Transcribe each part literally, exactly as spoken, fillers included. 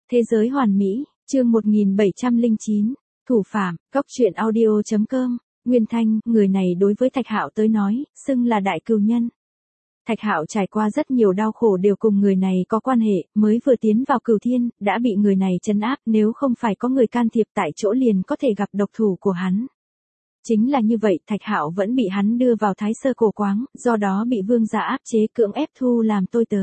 Thế giới hoàn mỹ, chương một nghìn bảy trăm lẻ chín, thủ phạm, cốc truyện audio chấm com, Nguyên Thanh, người này đối với Thạch Hạo tới nói, xưng là đại cừu nhân. Thạch Hạo trải qua rất nhiều đau khổ đều cùng người này có quan hệ, mới vừa tiến vào Cửu Thiên, đã bị người này trấn áp, nếu không phải có người can thiệp tại chỗ liền có thể gặp độc thủ của hắn. Chính là như vậy, Thạch Hạo vẫn bị hắn đưa vào Thái Sơ Cổ Quáng, do đó bị vương gia áp chế cưỡng ép thu làm tôi tớ.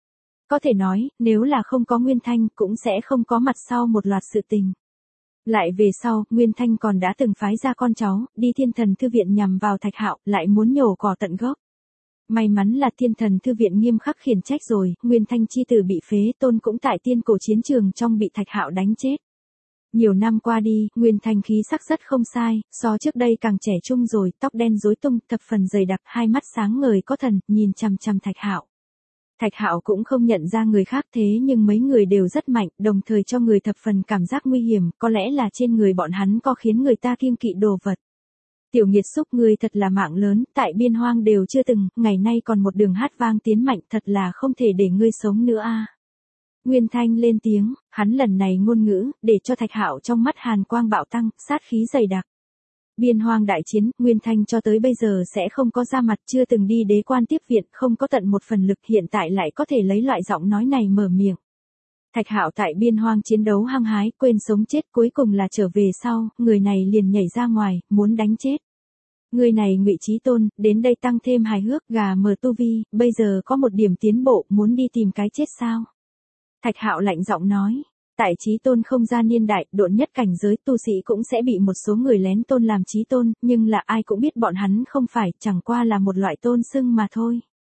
Có thể nói, nếu là không có Nguyên Thanh cũng sẽ không có mặt sau một loạt sự tình. Lại về sau, Nguyên Thanh còn đã từng phái ra con cháu, đi Thiên Thần Thư Viện nhằm vào Thạch Hạo, lại muốn nhổ cỏ tận gốc. May mắn là Thiên Thần Thư Viện nghiêm khắc khiển trách rồi, Nguyên Thanh chi tử bị phế tôn cũng tại tiên cổ chiến trường trong bị Thạch Hạo đánh chết. Nhiều năm qua đi, Nguyên Thanh khí sắc rất không sai, so trước đây càng trẻ trung rồi, tóc đen rối tung, thập phần dày đặc, hai mắt sáng ngời có thần, nhìn chằm chằm Thạch Hạo. Thạch Hạo cũng không nhận ra người khác thế nhưng mấy người đều rất mạnh, đồng thời cho người thập phần cảm giác nguy hiểm, có lẽ là trên người bọn hắn có khiến người ta kiêng kỵ đồ vật. Tiểu nghiệt xúc ngươi thật là mạng lớn, tại biên hoang đều chưa từng, ngày nay còn một đường hát vang tiến mạnh, thật là không thể để ngươi sống nữa a. Nguyên Thanh lên tiếng, hắn lần này ngôn ngữ, để cho Thạch Hạo trong mắt hàn quang bạo tăng, sát khí dày đặc. Biên hoang đại chiến, Nguyên Thanh cho tới bây giờ sẽ không có ra mặt, chưa từng đi đế quan tiếp viện, không có tận một phần lực, hiện tại lại có thể lấy loại giọng nói này mở miệng. Thạch Hạo tại biên hoang chiến đấu hăng hái, quên sống chết, cuối cùng là trở về sau, người này liền nhảy ra ngoài, muốn đánh chết. Người này Ngụy Chí Tôn, đến đây tăng thêm hài hước, gà mờ tu vi, bây giờ có một điểm tiến bộ, muốn đi tìm cái chết sao? Thạch Hạo lạnh giọng nói. Tại Chí Tôn không gian niên đại, độn nhất cảnh giới tu sĩ cũng sẽ bị một số người lén tôn làm Chí Tôn, nhưng là ai cũng biết bọn hắn không phải, chẳng qua là một loại tôn xưng mà thôi.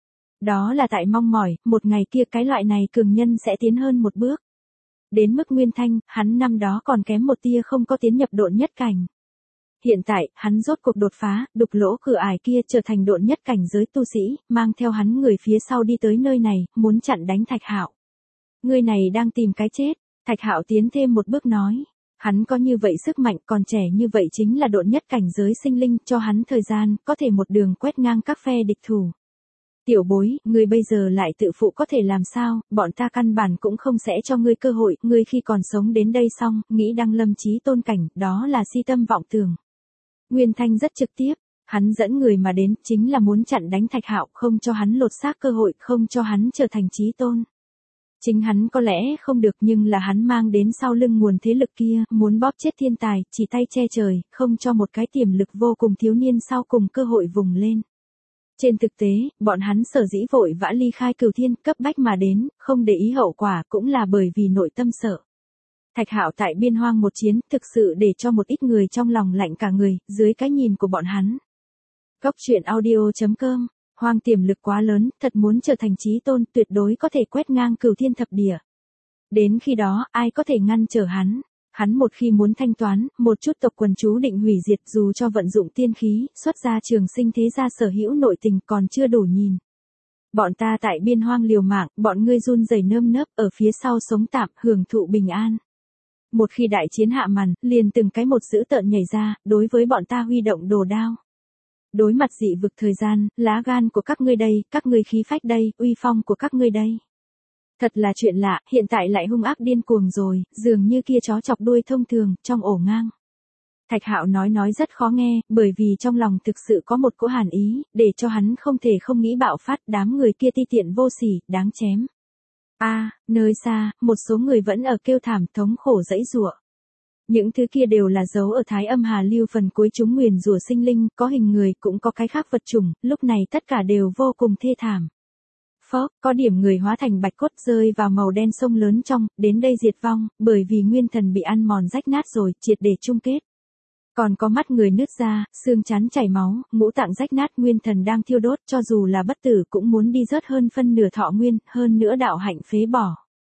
Đó là tại mong mỏi, một ngày kia cái loại này cường nhân sẽ tiến hơn một bước. Đến mức Nguyên Thanh, hắn năm đó còn kém một tia không có tiến nhập độn nhất cảnh. Hiện tại, hắn rốt cuộc đột phá, đục lỗ cửa ải kia trở thành độn nhất cảnh giới tu sĩ, mang theo hắn người phía sau đi tới nơi này, muốn chặn đánh Thạch Hạo. Người này đang tìm cái chết. Thạch Hạo tiến thêm một bước nói, hắn có như vậy sức mạnh, còn trẻ như vậy chính là độn nhất cảnh giới sinh linh, cho hắn thời gian, có thể một đường quét ngang các phe địch thủ. Tiểu bối, ngươi bây giờ lại tự phụ có thể làm sao, bọn ta căn bản cũng không sẽ cho ngươi cơ hội, ngươi khi còn sống đến đây xong, nghĩ đăng lâm chí tôn cảnh, đó là si tâm vọng tưởng. Nguyên Thanh rất trực tiếp, hắn dẫn người mà đến, chính là muốn chặn đánh Thạch Hạo, không cho hắn lột xác cơ hội, không cho hắn trở thành chí tôn. Chính hắn có lẽ không được nhưng là hắn mang đến sau lưng nguồn thế lực kia, muốn bóp chết thiên tài, chỉ tay che trời, không cho một cái tiềm lực vô cùng thiếu niên sau cùng cơ hội vùng lên. Trên thực tế, bọn hắn sở dĩ vội vã ly khai Cửu Thiên, cấp bách mà đến, không để ý hậu quả cũng là bởi vì nội tâm sợ. Thạch Hạo tại biên hoang một chiến, thực sự để cho một ít người trong lòng lạnh cả người, dưới cái nhìn của bọn hắn. Cốc truyện audio chấm com, hoang tiềm lực quá lớn, thật muốn trở thành chí tôn, tuyệt đối có thể quét ngang Cửu Thiên thập địa. Đến khi đó, ai có thể ngăn trở hắn? Hắn một khi muốn thanh toán, một chút tộc quần chú định hủy diệt dù cho vận dụng tiên khí, xuất ra trường sinh thế gia sở hữu nội tình còn chưa đủ nhìn. Bọn ta tại biên hoang liều mạng, bọn ngươi run rẩy nơm nớp, ở phía sau sống tạm, hưởng thụ bình an. Một khi đại chiến hạ màn, liền từng cái một dữ tợn nhảy ra, đối với bọn ta huy động đồ đao. Đối mặt dị vực thời gian, lá gan của các ngươi đây, các ngươi khí phách đây, uy phong của các ngươi đây. Thật là chuyện lạ, hiện tại lại hung ác điên cuồng rồi, dường như kia chó chọc đuôi thông thường, trong ổ ngang. Thạch Hạo nói nói rất khó nghe, bởi vì trong lòng thực sự có một cỗ hàn ý, để cho hắn không thể không nghĩ bạo phát, đám người kia ti tiện vô sỉ, đáng chém. A, à, nơi xa, một số người vẫn ở kêu thảm thống khổ dãy giụa. Những thứ kia đều là dấu ở Thái Âm Hà Lưu phần cuối chúng nguyền rủa sinh linh, có hình người cũng có cái khác vật chủng, lúc này tất cả đều vô cùng thê thảm. Phó, có điểm người hóa thành bạch cốt rơi vào màu đen sông lớn trong, đến đây diệt vong, bởi vì nguyên thần bị ăn mòn rách nát rồi, triệt để chung kết. Còn có mắt người nứt ra, xương chán chảy máu, ngũ tạng rách nát, nguyên thần đang thiêu đốt, cho dù là bất tử cũng muốn đi rớt hơn phân nửa thọ nguyên, hơn nữa đạo hạnh phế bỏ.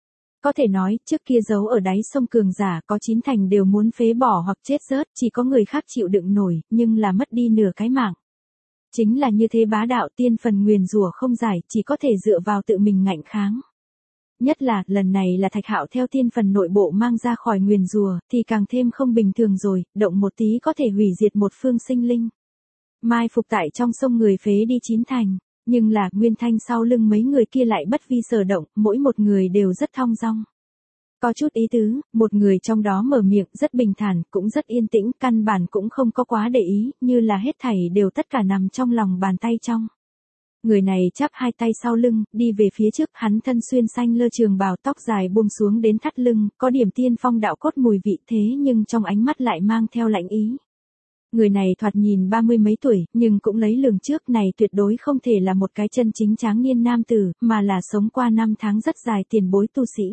Có thể nói, trước kia giấu ở đáy sông cường giả có chín thành đều muốn phế bỏ hoặc chết rớt, chỉ có người khác chịu đựng nổi, nhưng là mất đi nửa cái mạng. Chính là như thế bá đạo, tiên phần nguyền rủa không giải, chỉ có thể dựa vào tự mình ngạnh kháng. Nhất là, lần này là Thạch Hạo theo tiên phần nội bộ mang ra khỏi nguyền rủa, thì càng thêm không bình thường rồi, động một tí có thể hủy diệt một phương sinh linh. Mai phục tại trong sông người phế đi chín thành, nhưng là, Nguyên Thanh sau lưng mấy người kia lại bất vi sở động, mỗi một người đều rất thong dong. Có chút ý tứ, một người trong đó mở miệng rất bình thản, cũng rất yên tĩnh, căn bản cũng không có quá để ý, như là hết thảy đều tất cả nằm trong lòng bàn tay trong. Người này chắp hai tay sau lưng, đi về phía trước, hắn thân xuyên xanh lơ trường bào, tóc dài buông xuống đến thắt lưng, có điểm tiên phong đạo cốt mùi vị, thế nhưng trong ánh mắt lại mang theo lạnh ý. Người này thoạt nhìn ba mươi mấy tuổi, nhưng cũng lấy lường trước, này tuyệt đối không thể là một cái chân chính tráng niên nam tử, mà là sống qua năm tháng rất dài tiền bối tu sĩ.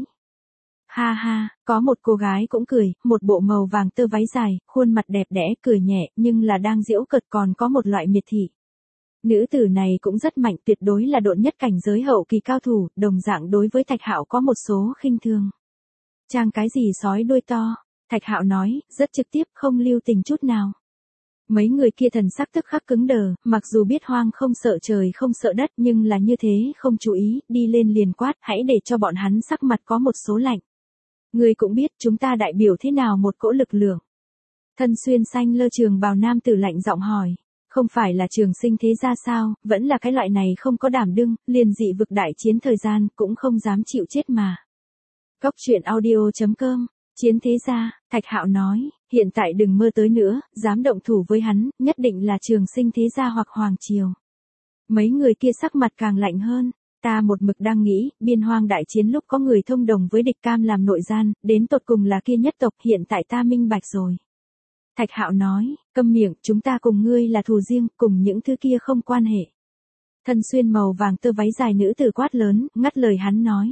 Ha ha, có một cô gái cũng cười, một bộ màu vàng tơ váy dài, khuôn mặt đẹp đẽ, cười nhẹ, nhưng là đang giễu cợt, còn có một loại miệt thị. Nữ tử này cũng rất mạnh, tuyệt đối là độn nhất cảnh giới hậu kỳ cao thủ, đồng dạng đối với Thạch Hạo có một số khinh thường. Trang cái gì sói đuôi to? Thạch Hạo nói, rất trực tiếp, không lưu tình chút nào. Mấy người kia thần sắc tức khắc cứng đờ, mặc dù biết hoang không sợ trời không sợ đất, nhưng là như thế không chú ý, đi lên liền quát, hãy để cho bọn hắn sắc mặt có một số lạnh. Ngươi cũng biết chúng ta đại biểu thế nào một cỗ lực lượng. Thân xuyên xanh lơ trường bào nam tử lạnh giọng hỏi, không phải là Trường Sinh thế gia sao, vẫn là cái loại này không có đảm đương, liền dị vực đại chiến thời gian, cũng không dám chịu chết mà. Cóc truyện audio chấm com, Chiến thế gia, Thạch Hạo nói, hiện tại đừng mơ tới nữa, dám động thủ với hắn, nhất định là Trường Sinh thế gia hoặc Hoàng Triều. Mấy người kia sắc mặt càng lạnh hơn. Ta một mực đang nghĩ, biên hoang đại chiến lúc có người thông đồng với địch cam làm nội gian, đến tột cùng là kia nhất tộc, hiện tại ta minh bạch rồi. Thạch Hạo nói, câm miệng, chúng ta cùng ngươi là thù riêng, cùng những thứ kia không quan hệ. Thân xuyên màu vàng tơ váy dài nữ tử quát lớn, ngắt lời hắn nói.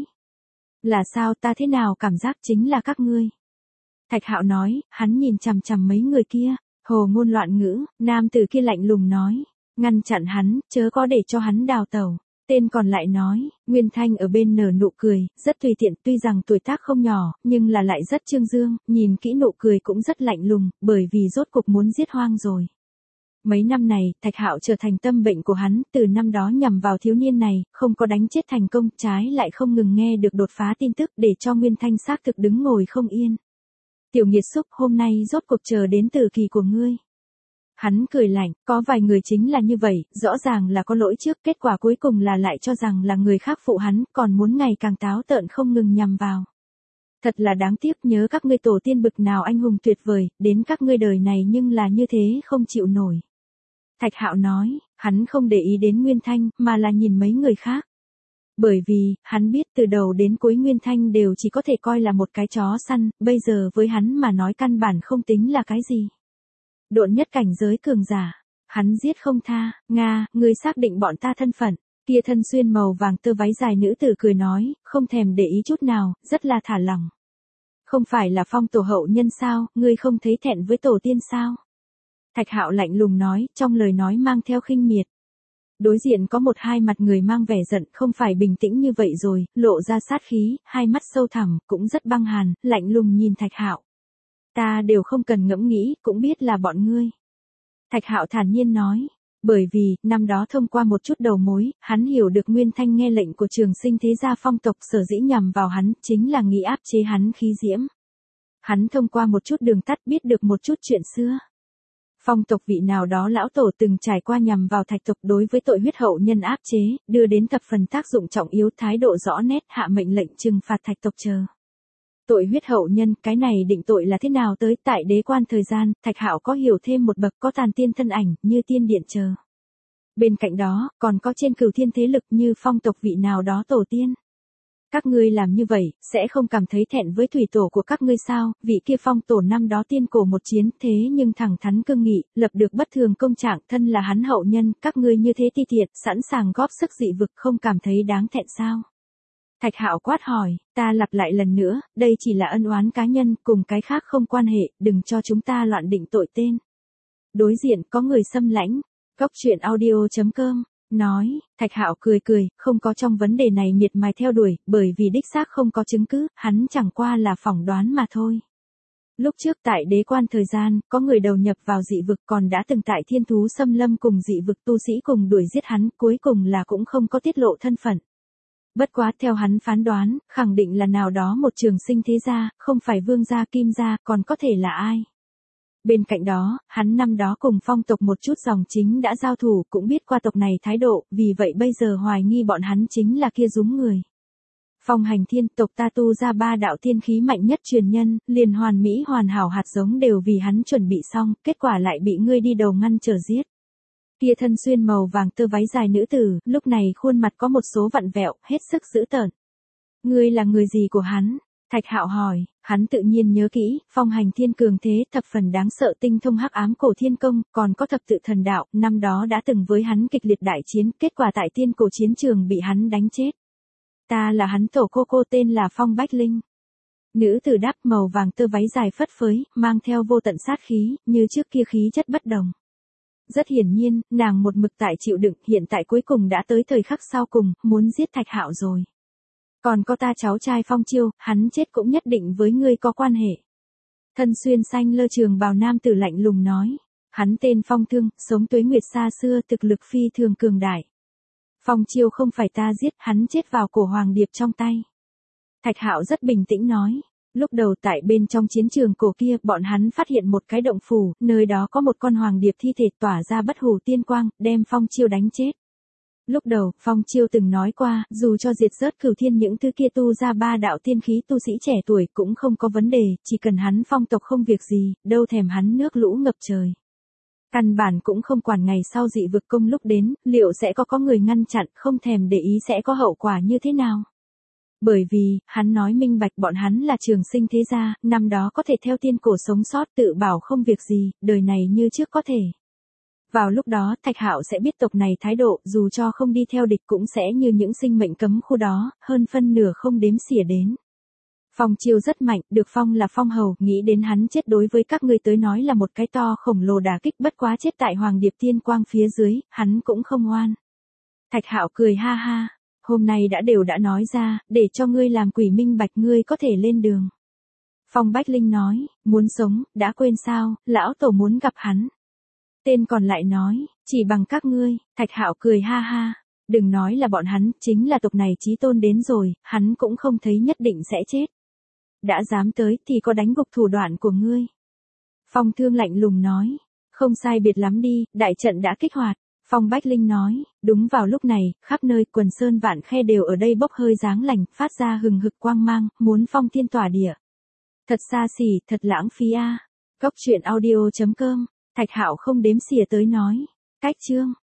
Là sao, ta thế nào cảm giác chính là các ngươi. Thạch Hạo nói, hắn nhìn chằm chằm mấy người kia, hồ ngôn loạn ngữ, nam tử kia lạnh lùng nói, ngăn chặn hắn, chớ có để cho hắn đào tẩu. Tên còn lại nói, Nguyên Thanh ở bên nở nụ cười, rất tùy tiện, tuy rằng tuổi tác không nhỏ, nhưng là lại rất trương dương, nhìn kỹ nụ cười cũng rất lạnh lùng, bởi vì rốt cục muốn giết hoang rồi. Mấy năm này, Thạch Hạo trở thành tâm bệnh của hắn, từ năm đó nhằm vào thiếu niên này, không có đánh chết thành công, trái lại không ngừng nghe được đột phá tin tức để cho Nguyên Thanh xác thực đứng ngồi không yên. Tiểu nghiệt xúc, hôm nay rốt cuộc chờ đến từ kỳ của ngươi. Hắn cười lạnh, có vài người chính là như vậy, rõ ràng là có lỗi trước, kết quả cuối cùng là lại cho rằng là người khác phụ hắn, còn muốn ngày càng táo tợn không ngừng nhằm vào. Thật là đáng tiếc, nhớ các ngươi tổ tiên bực nào anh hùng tuyệt vời, đến các ngươi đời này nhưng là như thế không chịu nổi. Thạch Hạo nói, hắn không để ý đến Nguyên Thanh, mà là nhìn mấy người khác. Bởi vì, hắn biết từ đầu đến cuối Nguyên Thanh đều chỉ có thể coi là một cái chó săn, bây giờ với hắn mà nói căn bản không tính là cái gì. Độn nhất cảnh giới cường giả, hắn giết không tha, Nga, ngươi xác định bọn ta thân phận, kia thân xuyên màu vàng tơ váy dài nữ tử cười nói, không thèm để ý chút nào, rất là thả lỏng. Không phải là Phong tổ hậu nhân sao, ngươi không thấy thẹn với tổ tiên sao? Thạch Hạo lạnh lùng nói, trong lời nói mang theo khinh miệt. Đối diện có một hai mặt người mang vẻ giận, không phải bình tĩnh như vậy rồi, lộ ra sát khí, hai mắt sâu thẳm, cũng rất băng hàn, lạnh lùng nhìn Thạch Hạo. Ta đều không cần ngẫm nghĩ, cũng biết là bọn ngươi. Thạch Hạo thản nhiên nói, bởi vì, năm đó thông qua một chút đầu mối, hắn hiểu được Nguyên Thanh nghe lệnh của Trường Sinh thế gia phong tộc sở dĩ nhằm vào hắn, chính là nghĩ áp chế hắn khí diễm. Hắn thông qua một chút đường tắt biết được một chút chuyện xưa. Phong tộc vị nào đó lão tổ từng trải qua nhằm vào Thạch tộc đối với tội huyết hậu nhân áp chế, đưa đến thập phần tác dụng trọng yếu, thái độ rõ nét, hạ mệnh lệnh trừng phạt Thạch tộc chờ. Tội huyết hậu nhân, cái này định tội là thế nào tới, tại đế quan thời gian, Thạch Hạo có hiểu thêm một bậc, có tàn tiên thân ảnh, như tiên điện chờ. Bên cạnh đó, còn có trên cửu thiên thế lực như phong tộc vị nào đó tổ tiên. Các ngươi làm như vậy, sẽ không cảm thấy thẹn với thủy tổ của các ngươi sao, vị kia phong tổ năm đó tiên cổ một chiến, thế nhưng thẳng thắn cương nghị, lập được bất thường công trạng, thân là hắn hậu nhân, các ngươi như thế ti tiệt, sẵn sàng góp sức dị vực, không cảm thấy đáng thẹn sao? Thạch Hạo quát hỏi, ta lặp lại lần nữa, đây chỉ là ân oán cá nhân, cùng cái khác không quan hệ, đừng cho chúng ta loạn định tội tên. Đối diện có người xâm lãnh, cóc truyện audio chấm com, nói, Thạch Hạo cười cười, không có trong vấn đề này miệt mài theo đuổi, bởi vì đích xác không có chứng cứ, hắn chẳng qua là phỏng đoán mà thôi. Lúc trước tại đế quan thời gian, có người đầu nhập vào dị vực, còn đã từng tại thiên thú xâm lâm cùng dị vực tu sĩ cùng đuổi giết hắn, cuối cùng là cũng không có tiết lộ thân phận. Bất quá theo hắn phán đoán, khẳng định là nào đó một Trường Sinh thế gia, không phải Vương gia Kim gia, còn có thể là ai. Bên cạnh đó, hắn năm đó cùng phong tộc một chút dòng chính đã giao thủ, cũng biết qua tộc này thái độ, vì vậy bây giờ hoài nghi bọn hắn chính là kia dúng người. Phong Hành Thiên, tộc ta tu ra ba đạo tiên khí mạnh nhất truyền nhân, liền hoàn mỹ hoàn hảo hạt giống đều vì hắn chuẩn bị xong, kết quả lại bị ngươi đi đầu ngăn trở giết. Kia thân xuyên màu vàng tơ váy dài nữ tử, lúc này khuôn mặt có một số vặn vẹo, hết sức dữ tợn. Ngươi là người gì của hắn? Thạch Hạo hỏi, hắn tự nhiên nhớ kỹ, Phong Hành Thiên cường thế, thập phần đáng sợ tinh thông hắc ám cổ thiên công, còn có thập tự thần đạo, năm đó đã từng với hắn kịch liệt đại chiến, kết quả tại tiên cổ chiến trường bị hắn đánh chết. Ta là hắn tổ cô cô tên là Phong Bách Linh. Nữ tử đáp, màu vàng tơ váy dài phất phới, mang theo vô tận sát khí, như trước kia khí chất bất đồng. Rất hiển nhiên, nàng một mực tại chịu đựng, hiện tại cuối cùng đã tới thời khắc sau cùng, muốn giết Thạch Hạo rồi. Còn có ta cháu trai Phong Chiêu, hắn chết cũng nhất định với ngươi có quan hệ. Thân xuyên xanh lơ trường bào nam tử lạnh lùng nói. Hắn tên Phong Thương, sống tuế nguyệt xa xưa, thực lực phi thường cường đại. Phong Chiêu không phải ta giết, hắn chết vào cổ Hoàng Điệp trong tay. Thạch Hạo rất bình tĩnh nói. Lúc đầu tại bên trong chiến trường cổ kia, bọn hắn phát hiện một cái động phủ, nơi đó có một con Hoàng Điệp thi thể tỏa ra bất hủ tiên quang, đem Phong Chiêu đánh chết. Lúc đầu, Phong Chiêu từng nói qua, dù cho diệt rớt cửu thiên những thứ kia tu ra ba đạo tiên khí tu sĩ trẻ tuổi cũng không có vấn đề, chỉ cần hắn phong tộc không việc gì, đâu thèm hắn nước lũ ngập trời. Căn bản cũng không quản ngày sau dị vực công lúc đến, liệu sẽ có có người ngăn chặn, không thèm để ý sẽ có hậu quả như thế nào. Bởi vì, hắn nói minh bạch bọn hắn là trường sinh thế gia, năm đó có thể theo tiên cổ sống sót tự bảo không việc gì, đời này như trước có thể. Vào lúc đó, Thạch Hạo sẽ biết tộc này thái độ, dù cho không đi theo địch cũng sẽ như những sinh mệnh cấm khu đó, hơn phân nửa không đếm xỉa đến. Phong Chiêu rất mạnh, được phong là phong hầu, nghĩ đến hắn chết đối với các ngươi tới nói là một cái to khổng lồ đả kích, bất quá chết tại Hoàng Điệp tiên quang phía dưới, hắn cũng không oan. Thạch Hạo cười ha ha, hôm nay đã đều đã nói ra, để cho ngươi làm quỷ minh bạch ngươi có thể lên đường. Phong Bách Linh nói, muốn sống, đã quên sao, lão tổ muốn gặp hắn. Tên còn lại nói, chỉ bằng các ngươi. Thạch Hạo cười ha ha, đừng nói là bọn hắn, chính là tộc này chí tôn đến rồi, hắn cũng không thấy nhất định sẽ chết. Đã dám tới thì có đánh gục thủ đoạn của ngươi. Phong Thương lạnh lùng nói, không sai biệt lắm đi, đại trận đã kích hoạt. Phong Bách Linh nói, đúng vào lúc này, khắp nơi quần sơn vạn khe đều ở đây bốc hơi dáng lành, phát ra hừng hực quang mang, muốn phong thiên tỏa địa. Thật xa xỉ, thật lãng phí a. Góc truyện audio chấm com. Thạch Hạo không đếm xỉa tới nói. Cách chương